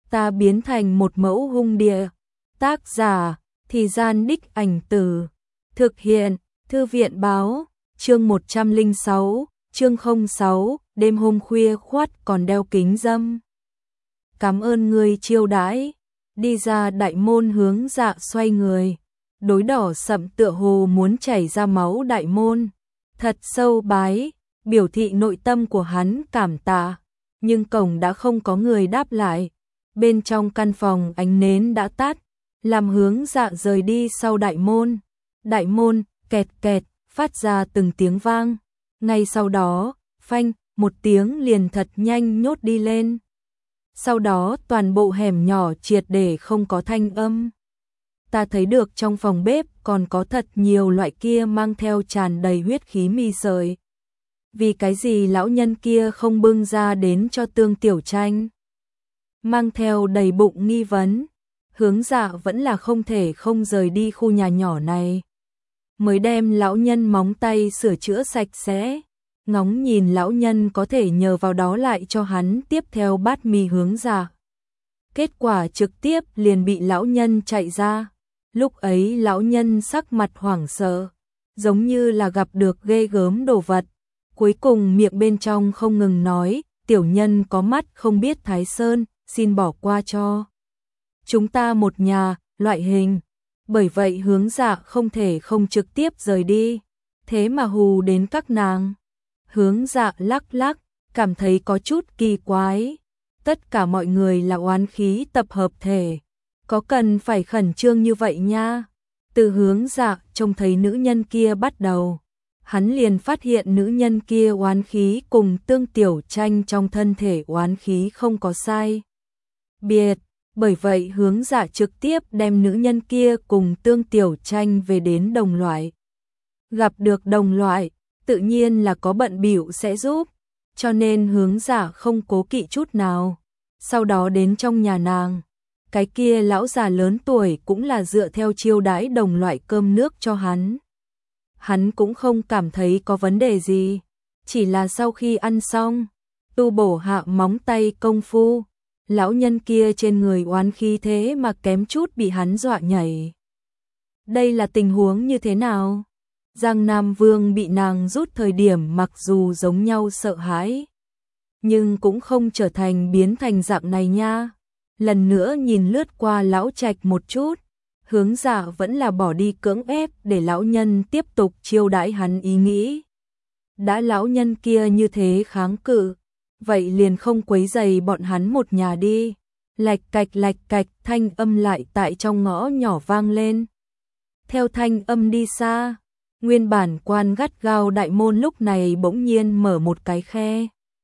ta biến thành một mẫu hung địa. Tác giả, Thì Gian Đích Ảnh Từ. Thực hiện, Thư viện báo, chương 106, chương 06, đêm hôm khuya khoắt còn đeo kính râm. Cảm ơn người chiêu đãi. Đi ra đại môn hướng Dạ xoay người. Đối đỏ sậm tựa hồ muốn chảy ra máu đại môn. Thật sâu bái, biểu thị nội tâm của hắn cảm tạ. Nhưng cổng đã không có người đáp lại. Bên trong căn phòng ánh nến đã tắt, làm hướng Dạ rời đi sau đại môn. Đại môn, kẹt kẹt, phát ra từng tiếng vang. Ngay sau đó, phanh, một tiếng liền thật nhanh nhốt đi lên. Sau đó toàn bộ hẻm nhỏ triệt để không có thanh âm. Ta thấy được trong phòng bếp còn có thật nhiều loại kia mang theo tràn đầy huyết khí mì sợi. Vì cái gì lão nhân kia không bưng ra đến cho Tương Tiểu Tranh? Mang theo đầy bụng nghi vấn, hướng Dạ vẫn là không thể không rời đi khu nhà nhỏ này. Mới đem lão nhân móng tay sửa chữa sạch sẽ, ngóng nhìn lão nhân có thể nhờ vào đó lại cho hắn tiếp theo bát mì hướng Dạ. Kết quả trực tiếp liền bị lão nhân chạy ra. Lúc ấy lão nhân sắc mặt hoảng sợ, giống như là gặp được ghê gớm đồ vật. Cuối cùng miệng bên trong không ngừng nói, tiểu nhân có mắt không biết Thái Sơn, xin bỏ qua cho chúng ta một nhà, loại hình. Bởi vậy hướng Dạ không thể không trực tiếp rời đi, thế mà hù đến các nàng. Hướng Dạ lắc lắc, cảm thấy có chút kỳ quái. Tất cả mọi người là oán khí tập hợp thể, có cần phải khẩn trương như vậy nha. Từ hướng Dạ trông thấy nữ nhân kia bắt đầu, hắn liền phát hiện nữ nhân kia oán khí cùng Tương Tiểu Tranh trong thân thể oán khí không có sai biệt. Bởi vậy hướng Dạ trực tiếp đem nữ nhân kia cùng Tương Tiểu Tranh về đến đồng loại. Gặp được đồng loại, tự nhiên là có bận bịu sẽ giúp, cho nên hướng Dạ không cố kỵ chút nào. Sau đó đến trong nhà nàng, cái kia lão già lớn tuổi cũng là dựa theo chiêu đãi đồng loại cơm nước cho hắn. Hắn cũng không cảm thấy có vấn đề gì, chỉ là sau khi ăn xong, tu bổ hạ móng tay công phu, lão nhân kia trên người oán khí thế mà kém chút bị hắn dọa nhảy. Đây là tình huống như thế nào? Giang Nam Vương bị nàng rút thời điểm mặc dù giống nhau sợ hãi, nhưng cũng không trở thành biến thành dạng này nha. Lần nữa nhìn lướt qua lão trạch một chút, hướng Dạ vẫn là bỏ đi cưỡng ép để lão nhân tiếp tục chiêu đãi hắn ý nghĩ. Đã lão nhân kia như thế kháng cự, vậy liền không quấy rầy bọn hắn một nhà đi. Lạch cạch thanh âm lại tại trong ngõ nhỏ vang lên. Theo thanh âm đi xa, nguyên bản quan gắt gao đại môn lúc này bỗng nhiên mở một cái khe.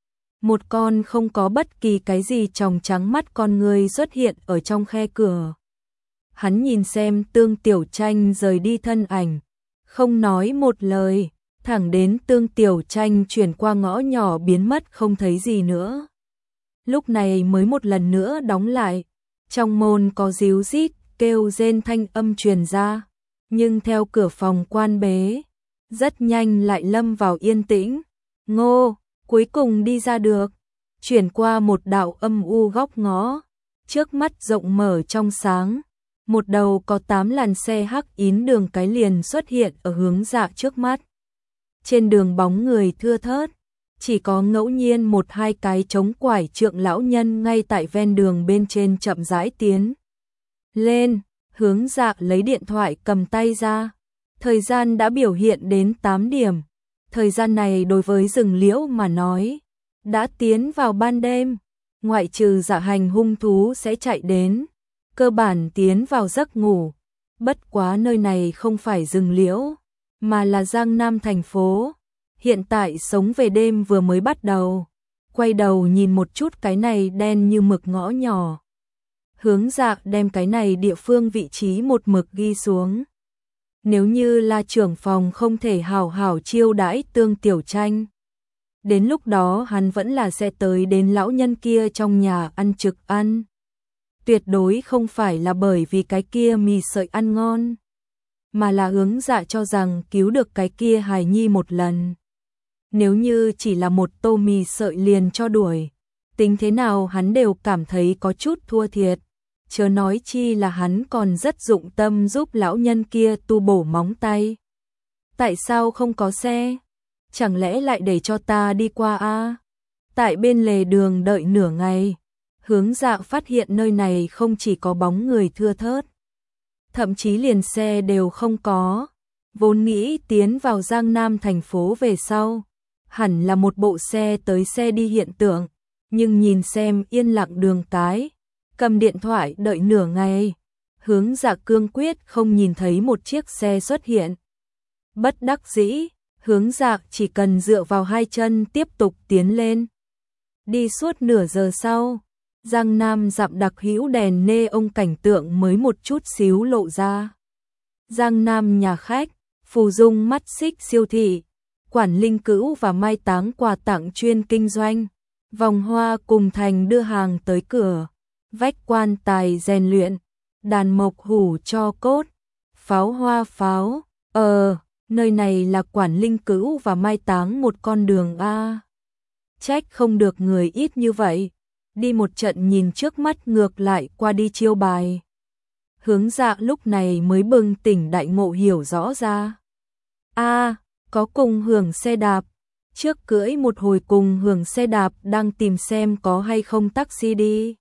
Một con không có bất kỳ cái gì tròng trắng mắt con người xuất hiện ở trong khe cửa. Hắn nhìn xem Tương Tiểu Tranh rời đi thân ảnh, không nói một lời, thẳng đến Tương Tiểu Tranh chuyển qua ngõ nhỏ biến mất không thấy gì nữa. Lúc này mới một lần nữa đóng lại, trong môn có ríu rít kêu rên thanh âm truyền ra, nhưng theo cửa phòng quan bế, rất nhanh lại lâm vào yên tĩnh. Ngô, cuối cùng đi ra được, chuyển qua một đạo âm u góc ngõ, trước mắt rộng mở trong sáng. Một đầu có 8 làn xe hắc yến đường cái liền xuất hiện ở hướng Dạ trước mắt. Trên đường bóng người thưa thớt, chỉ có ngẫu nhiên một hai cái chống quải trượng lão nhân ngay tại ven đường bên trên chậm rãi tiến lên. Hướng Dạ lấy điện thoại cầm tay ra, thời gian đã biểu hiện đến 8 điểm. Thời gian này đối với rừng liễu mà nói, đã tiến vào ban đêm, ngoại trừ dạ hành hung thú sẽ chạy đến, cơ bản tiến vào giấc ngủ. Bất quá nơi này không phải rừng liễu, mà là Giang Nam thành phố. Hiện tại sống về đêm vừa mới bắt đầu. Quay đầu nhìn một chút cái này đen như mực ngõ nhỏ. Hướng Dạ đem cái này địa phương vị trí một mực ghi xuống. Nếu như là trưởng phòng không thể hào hào chiêu đãi Tương Tiểu Tranh, đến lúc đó hắn vẫn là sẽ tới đến lão nhân kia trong nhà ăn trực ăn. Tuyệt đối không phải là bởi vì cái kia mì sợi ăn ngon, mà là hướng Dạ cho rằng cứu được cái kia hài nhi một lần. Nếu như chỉ là một tô mì sợi liền cho đuổi, tính thế nào hắn đều cảm thấy có chút thua thiệt, chớ nói chi là hắn còn rất dụng tâm giúp lão nhân kia tu bổ móng tay. Tại sao không có xe? Chẳng lẽ lại để cho ta đi qua a? Tại bên lề đường đợi nửa ngày, Hướng Dạ phát hiện nơi này không chỉ có bóng người thưa thớt, thậm chí liền xe đều không có. Vốn nghĩ tiến vào Giang Nam thành phố về sau, hẳn là một bộ xe tới xe đi hiện tượng, nhưng nhìn xem yên lặng đường cái, cầm điện thoại đợi nửa ngày, Hướng Dạ cương quyết không nhìn thấy một chiếc xe xuất hiện. Bất đắc dĩ, Hướng Dạ chỉ cần dựa vào hai chân tiếp tục tiến lên. Đi suốt nửa giờ sau, Giang Nam dặm đặc hữu đèn nê ông cảnh tượng mới một chút xíu lộ ra. Giang Nam nhà khách, Phù Dung mắt xích siêu thị, Quản Linh Cữu và mai táng quà tặng chuyên kinh doanh, vòng hoa cùng thành đưa hàng tới cửa, vách quan tài rèn luyện, đàn mộc hủ cho cốt, pháo hoa pháo, nơi này là Quản Linh Cữu và mai táng một con đường a. Trách không được người ít như vậy, đi một trận nhìn trước mắt ngược lại qua đi chiêu bài. Hướng Dạ lúc này mới bừng tỉnh đại ngộ hiểu rõ ra. Có cùng hưởng xe đạp, trước cưỡi một hồi cùng hưởng xe đạp đang tìm xem có hay không taxi đi.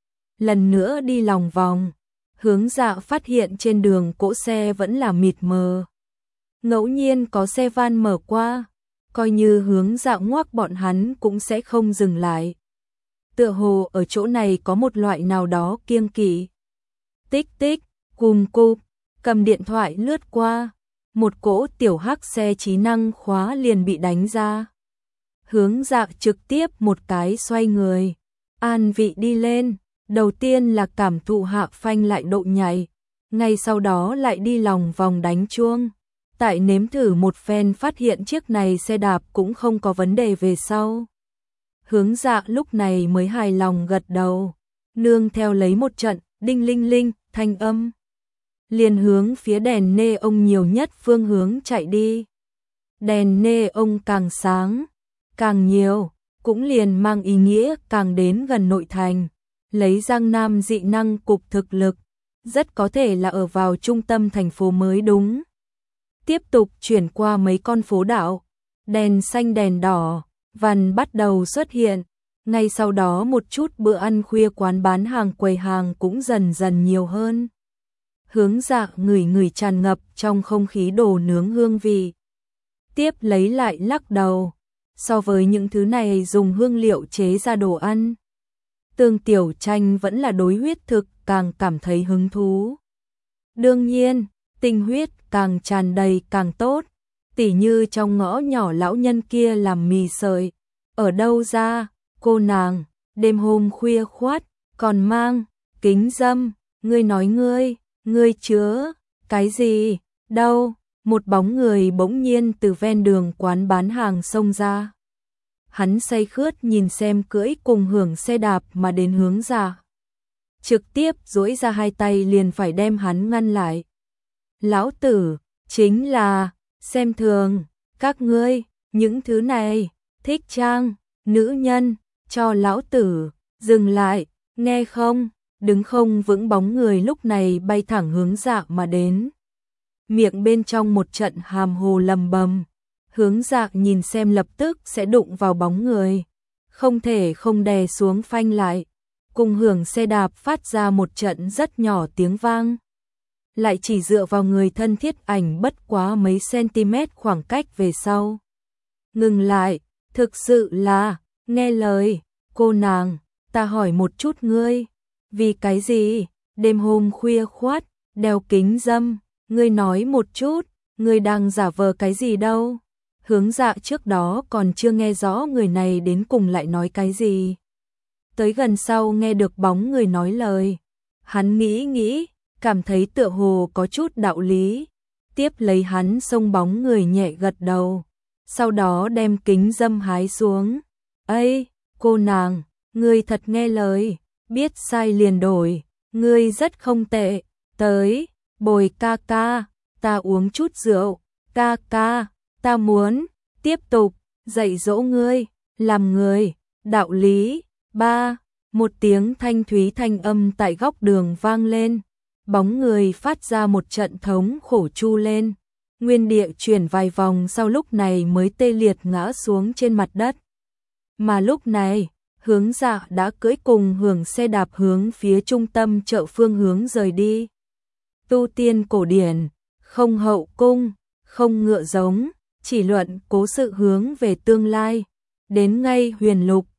Lần nữa đi lòng vòng, Hướng Dạ phát hiện trên đường cỗ xe vẫn là mịt mờ. Ngẫu nhiên có xe van mở qua, coi như Hướng Dạ ngoắc bọn hắn cũng sẽ không dừng lại. Tựa hồ ở chỗ này có một loại nào đó kiêng kỵ. Tích tích, cùm cụp, cầm điện thoại lướt qua, một cỗ tiểu hắc xe trí năng khóa liền bị đánh ra. Hướng Dạ trực tiếp một cái xoay người, an vị đi lên, đầu tiên là cảm thụ hạ phanh lại độ nhảy, ngay sau đó lại đi lòng vòng đánh chuông. Tại nếm thử một phen phát hiện chiếc này xe đạp cũng không có vấn đề về sau. Hướng Dạ lúc này mới hài lòng gật đầu, nương theo lấy một trận đinh linh linh thanh âm, liền hướng phía đèn nê ông nhiều nhất phương hướng chạy đi. Đèn nê ông càng sáng, càng nhiều, cũng liền mang ý nghĩa càng đến gần nội thành, lấy Giang Nam dị năng cục thực lực, rất có thể là ở vào trung tâm thành phố mới đúng. Tiếp tục chuyển qua mấy con phố đảo, đèn xanh đèn đỏ, vằn bắt đầu xuất hiện, ngay sau đó một chút bữa ăn khuya quán bán hàng quầy hàng cũng dần dần nhiều hơn. Hướng Dạ ngửi tràn ngập trong không khí đồ nướng hương vị. Tiếp lấy lại lắc đầu, so với những thứ này dùng hương liệu chế ra đồ ăn, Tương Tiểu Tranh vẫn là đối huyết thực càng cảm thấy hứng thú. Đương nhiên, tinh huyết càng tràn đầy càng tốt, tỉ như trong ngõ nhỏ lão nhân kia làm mì sợi, ở đâu ra, cô nàng, đêm hôm khuya khoắt, còn mang kính dâm, ngươi nói ngươi chứa cái gì, đâu, một bóng người bỗng nhiên từ ven đường quán bán hàng xông ra. Hắn say khướt nhìn xem cưỡi cùng hưởng xe đạp mà đến Hướng Dạ, trực tiếp duỗi ra hai tay liền phải đem hắn ngăn lại. Lão tử, chính là, xem thường, các ngươi, những thứ này, thích trang, nữ nhân, cho lão tử, dừng lại, nghe không, đứng không vững bóng người lúc này bay thẳng Hướng Dạ mà đến. Miệng bên trong một trận hàm hồ lầm bầm, Hướng Dạ nhìn xem lập tức sẽ đụng vào bóng người, không thể không đè xuống phanh lại, cùng hưởng xe đạp phát ra một trận rất nhỏ tiếng vang. Lại chỉ dựa vào người thân thiết ảnh bất quá mấy cm khoảng cách về sau. Ngừng lại, thực sự là, nghe lời, cô nàng, ta hỏi một chút ngươi, vì cái gì, đêm hôm khuya khoắt, đeo kính dâm, ngươi nói một chút, ngươi đang giả vờ cái gì đâu. Hướng Dạ trước đó còn chưa nghe rõ người này đến cùng lại nói cái gì. Tới gần sau nghe được bóng người nói lời, hắn nghĩ, cảm thấy tựa hồ có chút đạo lý, tiếp lấy hắn xông bóng người nhẹ gật đầu, sau đó đem kính dâm hái xuống. Ây, cô nàng, ngươi thật nghe lời, biết sai liền đổi, ngươi rất không tệ, tới, bồi ca ca, ta uống chút rượu, ca ca, ta muốn, tiếp tục, dạy dỗ ngươi, làm người, đạo lý, Ba, một tiếng thanh thúy thanh âm tại góc đường vang lên, bóng người phát ra một trận thống khổ chu lên, nguyên địa chuyển vài vòng sau lúc này mới tê liệt ngã xuống trên mặt đất. Mà lúc này, Hướng Dạ đã cưỡi cùng Hưởng xe đạp hướng phía trung tâm chợ phương hướng rời đi. Tu tiên cổ điển, không hậu cung, không ngựa giống, chỉ luận cố sự hướng về tương lai, đến ngay huyền lục,